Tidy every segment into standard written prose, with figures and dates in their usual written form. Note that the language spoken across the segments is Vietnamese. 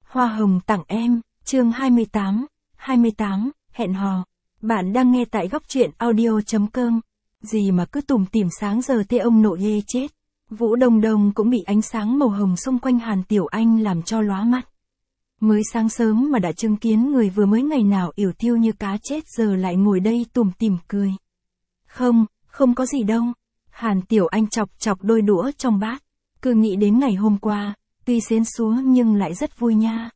Hoa hồng tặng em, chương 28, hẹn hò. Bạn đang nghe tại góc truyện audio.com. Gì mà cứ tủm tỉm sáng giờ thế ông nội ghê chết. Vũ Đông Đông cũng bị ánh sáng màu hồng xung quanh Hàn Tiểu Anh làm cho lóa mắt. Mới sáng sớm mà đã chứng kiến người vừa mới ngày nào yểu thiêu như cá chết giờ lại ngồi đây tủm tỉm cười. Không có gì đâu. Hàn Tiểu Anh chọc chọc đôi đũa trong bát. Cứ nghĩ đến ngày hôm qua, tuy xến xúa nhưng lại rất vui nha.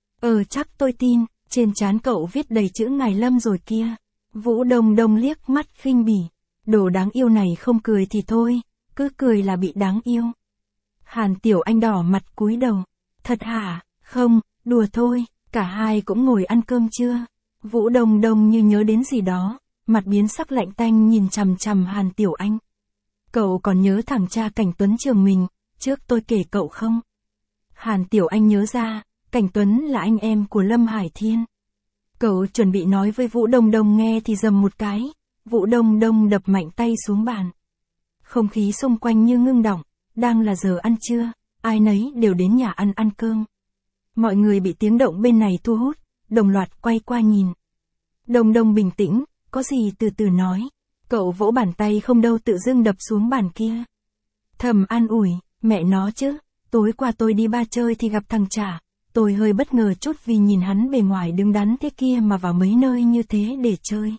Chắc tôi tin, trên trán cậu viết đầy chữ Ngài Lâm rồi kia. Vũ Đông Đông liếc mắt khinh bỉ. Đồ đáng yêu này không cười thì thôi, cứ cười là bị đáng yêu. Hàn Tiểu Anh đỏ mặt cúi đầu. Thật hả? Không, đùa thôi, cả hai cũng ngồi ăn cơm chưa? Vũ Đông Đông như nhớ đến gì đó, mặt biến sắc lạnh tanh nhìn chằm chằm Hàn Tiểu Anh. Cậu còn nhớ thằng cha Cảnh Tuấn trường mình, trước tôi kể cậu không? Hàn Tiểu Anh nhớ ra, Cảnh Tuấn là anh em của Lâm Hải Thiên. Cậu chuẩn bị nói với Vũ Đông Đông nghe thì dầm một cái, Vũ Đông Đông đập mạnh tay xuống bàn. Không khí xung quanh như ngưng đọng, đang là giờ ăn trưa, ai nấy đều đến nhà ăn cơm. Mọi người bị tiếng động bên này thu hút, đồng loạt quay qua nhìn. Đông Đông bình tĩnh, có gì từ từ nói. Cậu vỗ bàn tay không đâu tự dưng đập xuống bàn kia. Thầm an ủi, mẹ nó chứ, tối qua tôi đi ba chơi thì gặp thằng Trả. Tôi hơi bất ngờ chút vì nhìn hắn bề ngoài đứng đắn thế kia mà vào mấy nơi như thế để chơi.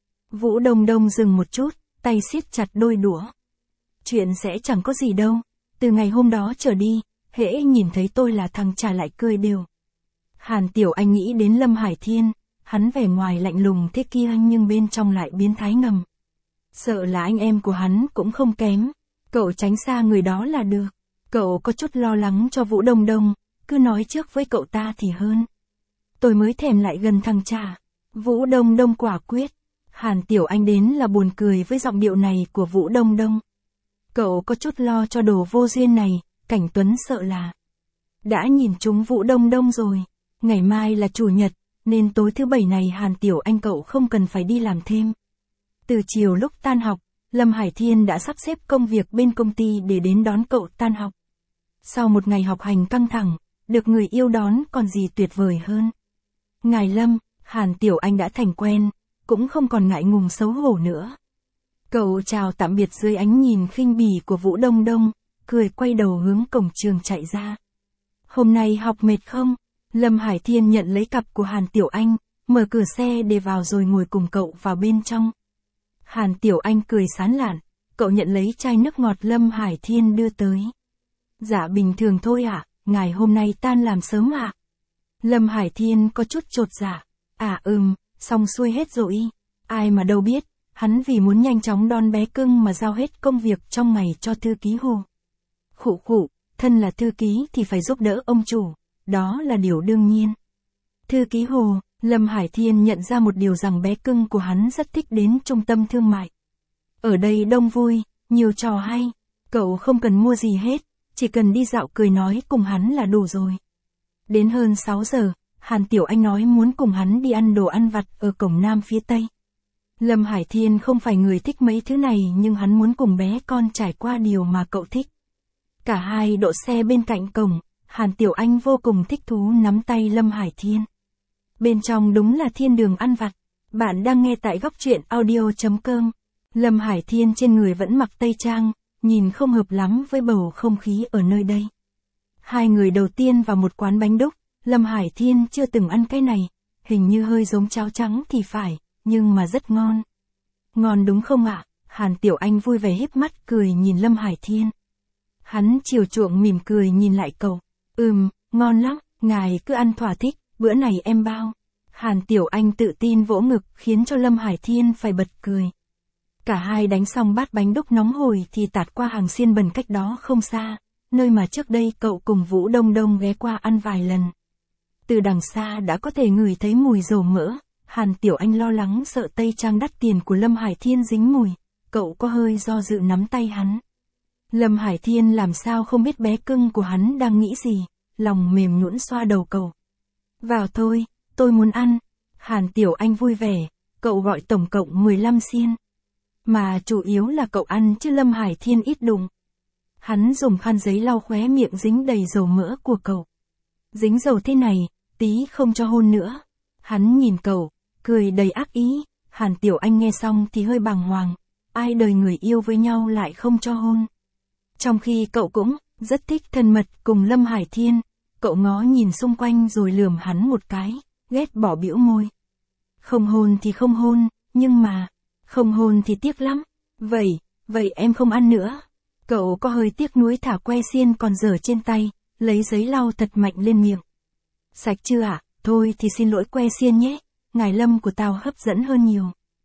Vũ Đông Đông dừng một chút, tay siết chặt đôi đũa. Chuyện sẽ chẳng có gì đâu, từ ngày hôm đó trở đi, hễ nhìn thấy tôi là thằng Trả lại cười đều. Hàn Tiểu Anh nghĩ đến Lâm Hải Thiên, hắn vẻ ngoài lạnh lùng thế kia nhưng bên trong lại biến thái ngầm. Sợ là anh em của hắn cũng không kém, cậu tránh xa người đó là được. Cậu có chút lo lắng cho Vũ Đông Đông, cứ nói trước với cậu ta thì hơn. Tôi mới thèm lại gần thằng Trả. Vũ Đông Đông quả quyết. Hàn Tiểu Anh đến là buồn cười với giọng điệu này của Vũ Đông Đông. Cậu có chút lo cho đồ vô duyên này, Cảnh Tuấn sợ là đã nhìn trúng Vũ Đông Đông rồi. Ngày mai là chủ nhật, nên tối thứ bảy này Hàn Tiểu Anh cậu không cần phải đi làm thêm. Từ chiều lúc tan học, Lâm Hải Thiên đã sắp xếp công việc bên công ty để đến đón cậu tan học. Sau một ngày học hành căng thẳng, được người yêu đón còn gì tuyệt vời hơn. Ngài Lâm, Hàn Tiểu Anh đã thành quen, cũng không còn ngại ngùng xấu hổ nữa. Cậu chào tạm biệt dưới ánh nhìn khinh bỉ của Vũ Đông Đông, cười quay đầu hướng cổng trường chạy ra. Hôm nay học mệt không? Lâm Hải Thiên nhận lấy cặp của Hàn Tiểu Anh, mở cửa xe để vào rồi ngồi cùng cậu vào bên trong. Hàn Tiểu Anh cười sán lạn, cậu nhận lấy chai nước ngọt Lâm Hải Thiên đưa tới. Dạ bình thường thôi ạ, ngài hôm nay tan làm sớm ạ. Lâm Hải Thiên có chút chột dạ. Xong xuôi hết rồi. Ai mà đâu biết, hắn vì muốn nhanh chóng đón bé cưng mà giao hết công việc trong ngày cho thư ký Hồ. Khụ, thân là thư ký thì phải giúp đỡ ông chủ, đó là điều đương nhiên. Thư ký Hồ, Lâm Hải Thiên nhận ra một điều rằng bé cưng của hắn rất thích đến trung tâm thương mại. Ở đây đông vui, nhiều trò hay, cậu không cần mua gì hết, chỉ cần đi dạo cười nói cùng hắn là đủ rồi. Đến hơn 6 giờ, Hàn Tiểu Anh nói muốn cùng hắn đi ăn đồ ăn vặt ở cổng Nam phía Tây. Lâm Hải Thiên không phải người thích mấy thứ này nhưng hắn muốn cùng bé con trải qua điều mà cậu thích. Cả hai đỗ xe bên cạnh cổng, Hàn Tiểu Anh vô cùng thích thú nắm tay Lâm Hải Thiên. Bên trong đúng là thiên đường ăn vặt. Bạn đang nghe tại góc truyện audio.com. Lâm Hải Thiên trên người vẫn mặc tây trang, nhìn không hợp lắm với bầu không khí ở nơi đây. Hai người đầu tiên vào một quán bánh đúc, Lâm Hải Thiên chưa từng ăn cái này, hình như hơi giống cháo trắng thì phải, nhưng mà rất ngon. Ngon đúng không ạ? Hàn Tiểu Anh vui vẻ híp mắt cười nhìn Lâm Hải Thiên. Hắn chiều chuộng mỉm cười nhìn lại cậu. Ngon lắm, ngài cứ ăn thỏa thích, bữa này em bao. Hàn Tiểu Anh tự tin vỗ ngực khiến cho Lâm Hải Thiên phải bật cười. Cả hai đánh xong bát bánh đúc nóng hổi thì tạt qua hàng xiên bần cách đó không xa, nơi mà trước đây cậu cùng Vũ Đông Đông ghé qua ăn vài lần. Từ đằng xa đã có thể ngửi thấy mùi dầu mỡ, Hàn Tiểu Anh lo lắng sợ tây trang đắt tiền của Lâm Hải Thiên dính mùi, cậu có hơi do dự nắm tay hắn. Lâm Hải Thiên làm sao không biết bé cưng của hắn đang nghĩ gì, lòng mềm nhũn xoa đầu cậu. Vào thôi, tôi muốn ăn. Hàn Tiểu Anh vui vẻ, cậu gọi tổng cộng 15 xiên. Mà chủ yếu là cậu ăn chứ Lâm Hải Thiên ít đụng. Hắn dùng khăn giấy lau khóe miệng dính đầy dầu mỡ của cậu. Dính dầu thế này, tí không cho hôn nữa. Hắn nhìn cậu, cười đầy ác ý. Hàn Tiểu Anh nghe xong thì hơi bàng hoàng. Ai đời người yêu với nhau lại không cho hôn. Trong khi cậu cũng rất thích thân mật cùng Lâm Hải Thiên. Cậu ngó nhìn xung quanh rồi lườm hắn một cái, ghét bỏ bĩu môi. Không hôn thì không hôn, nhưng mà, không hôn thì tiếc lắm. Vậy em không ăn nữa. Cậu có hơi tiếc nuối thả que xiên còn dở trên tay, lấy giấy lau thật mạnh lên miệng. Sạch chưa ạ? Thôi thì xin lỗi que xiên nhé, ngài Lâm của tao hấp dẫn hơn nhiều.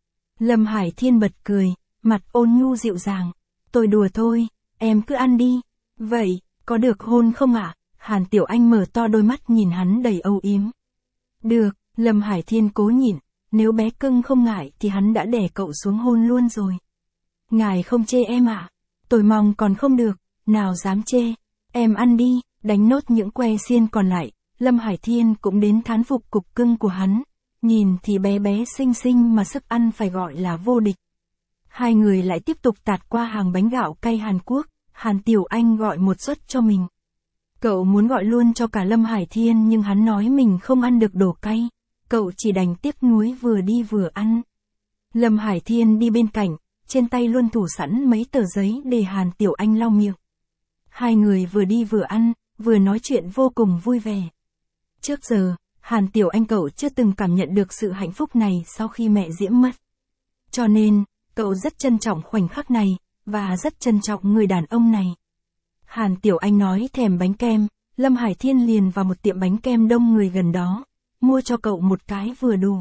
Lâm Hải Thiên bật cười, mặt ôn nhu dịu dàng. Tôi đùa thôi, em cứ ăn đi. Vậy, có được hôn không ạ? Hàn Tiểu Anh mở to đôi mắt nhìn hắn đầy âu yếm. Được, Lâm Hải Thiên cố nhịn, nếu bé cưng không ngại thì hắn đã đè cậu xuống hôn luôn rồi. Ngài không chê em ạ? Tôi mong còn không được, nào dám chê. Em ăn đi, đánh nốt những que xiên còn lại. Lâm Hải Thiên cũng đến thán phục cục cưng của hắn. Nhìn thì bé bé xinh xinh mà sức ăn phải gọi là vô địch. Hai người lại tiếp tục tạt qua hàng bánh gạo cay Hàn Quốc. Hàn Tiểu Anh gọi một suất cho mình. Cậu muốn gọi luôn cho cả Lâm Hải Thiên nhưng hắn nói mình không ăn được đồ cay. Cậu chỉ đành tiếc nuối vừa đi vừa ăn. Lâm Hải Thiên đi bên cạnh, trên tay luôn thủ sẵn mấy tờ giấy để Hàn Tiểu Anh lau miệng. Hai người vừa đi vừa ăn, vừa nói chuyện vô cùng vui vẻ. Trước giờ, Hàn Tiểu Anh cậu chưa từng cảm nhận được sự hạnh phúc này sau khi mẹ Diễm mất. Cho nên, cậu rất trân trọng khoảnh khắc này, và rất trân trọng người đàn ông này. Hàn Tiểu Anh nói thèm bánh kem, Lâm Hải Thiên liền vào một tiệm bánh kem đông người gần đó, mua cho cậu một cái vừa đủ.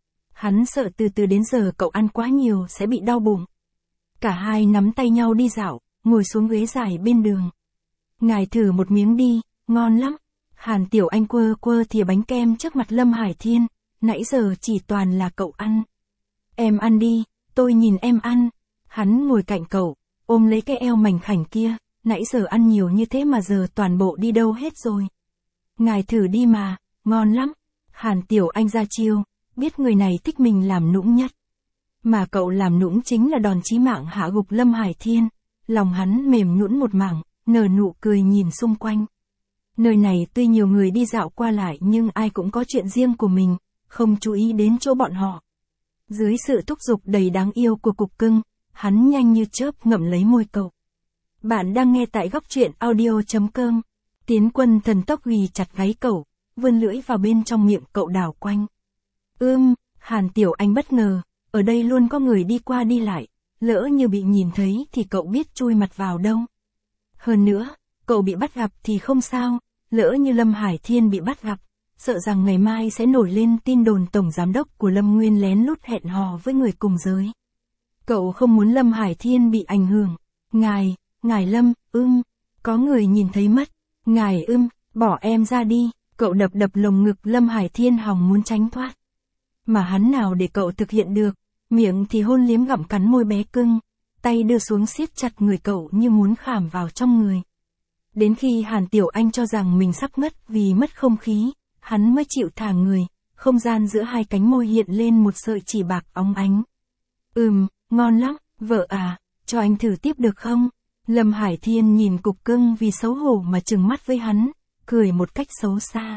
Hắn sợ từ từ đến giờ cậu ăn quá nhiều sẽ bị đau bụng. Cả hai nắm tay nhau đi dạo, ngồi xuống ghế dài bên đường. Ngài thử một miếng đi, ngon lắm. Hàn Tiểu Anh quơ quơ thìa bánh kem trước mặt Lâm Hải Thiên, nãy giờ chỉ toàn là cậu ăn. Em ăn đi, tôi nhìn em ăn. Hắn ngồi cạnh cậu, ôm lấy cái eo mảnh khảnh kia, nãy giờ ăn nhiều như thế mà giờ toàn bộ đi đâu hết rồi. Ngài thử đi mà, ngon lắm. Hàn Tiểu Anh ra chiêu, biết người này thích mình làm nũng nhất. Mà cậu làm nũng chính là đòn chí mạng hạ gục Lâm Hải Thiên. Lòng hắn mềm nhũn một mảng, nở nụ cười nhìn xung quanh. Nơi này tuy nhiều người đi dạo qua lại nhưng ai cũng có chuyện riêng của mình, không chú ý đến chỗ bọn họ. Dưới sự thúc giục đầy đáng yêu của cục cưng, hắn nhanh như chớp ngậm lấy môi cậu. Bạn đang nghe tại góc truyện audio.com. Tiến Quân thần tốc ghì chặt gáy cậu, vươn lưỡi vào bên trong miệng cậu đảo quanh. Hàn Tiểu Anh bất ngờ, ở đây luôn có người đi qua đi lại, lỡ như bị nhìn thấy thì cậu biết chui mặt vào đâu. Hơn nữa, cậu bị bắt gặp thì không sao, lỡ như Lâm Hải Thiên bị bắt gặp, sợ rằng ngày mai sẽ nổi lên tin đồn tổng giám đốc của Lâm Nguyên lén lút hẹn hò với người cùng giới. Cậu không muốn Lâm Hải Thiên bị ảnh hưởng. Ngài Lâm, có người nhìn thấy mất. Ngài bỏ em ra đi. Cậu đập đập lồng ngực Lâm Hải Thiên hòng muốn tránh thoát. Mà hắn nào để cậu thực hiện được, miệng thì hôn liếm gặm cắn môi bé cưng, tay đưa xuống siết chặt người cậu như muốn khảm vào trong người. Đến khi Hàn Tiểu Anh cho rằng mình sắp ngất vì mất không khí, hắn mới chịu thả người, không gian giữa hai cánh môi hiện lên một sợi chỉ bạc óng ánh. Ngon lắm, vợ à, cho anh thử tiếp được không? Lâm Hải Thiên nhìn cục cưng vì xấu hổ mà trừng mắt với hắn, cười một cách xấu xa.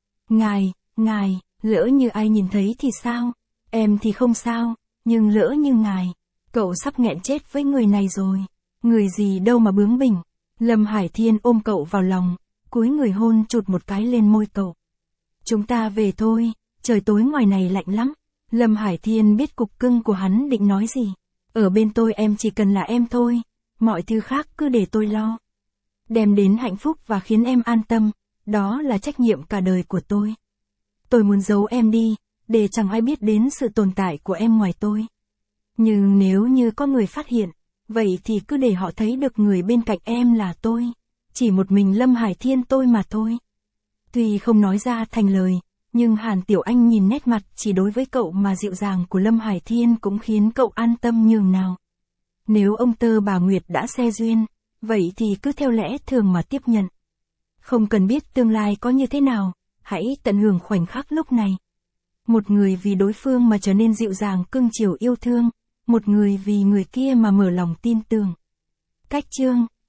Ngài, lỡ như ai nhìn thấy thì sao? Em thì không sao, nhưng lỡ như ngài, cậu sắp nghẹn chết với người này rồi. Người gì đâu mà bướng bỉnh. Lâm Hải Thiên ôm cậu vào lòng, cúi người hôn chụt một cái lên môi cậu. Chúng ta về thôi, trời tối ngoài này lạnh lắm. Lâm Hải Thiên biết cục cưng của hắn định nói gì. Ở bên tôi em chỉ cần là em thôi, mọi thứ khác cứ để tôi lo. Đem đến hạnh phúc và khiến em an tâm, đó là trách nhiệm cả đời của tôi. Tôi muốn giấu em đi, để chẳng ai biết đến sự tồn tại của em ngoài tôi. Nhưng nếu như có người phát hiện, vậy thì cứ để họ thấy được người bên cạnh em là tôi. Chỉ một mình Lâm Hải Thiên tôi mà thôi. Tuy không nói ra thành lời, nhưng Hàn Tiểu Anh nhìn nét mặt chỉ đối với cậu mà dịu dàng của Lâm Hải Thiên cũng khiến cậu an tâm nhường nào. Nếu ông Tơ bà Nguyệt đã xe duyên, vậy thì cứ theo lẽ thường mà tiếp nhận. Không cần biết tương lai có như thế nào, hãy tận hưởng khoảnh khắc lúc này. Một người vì đối phương mà trở nên dịu dàng cưng chiều yêu thương, một người vì người kia mà mở lòng tin tưởng. Cách chương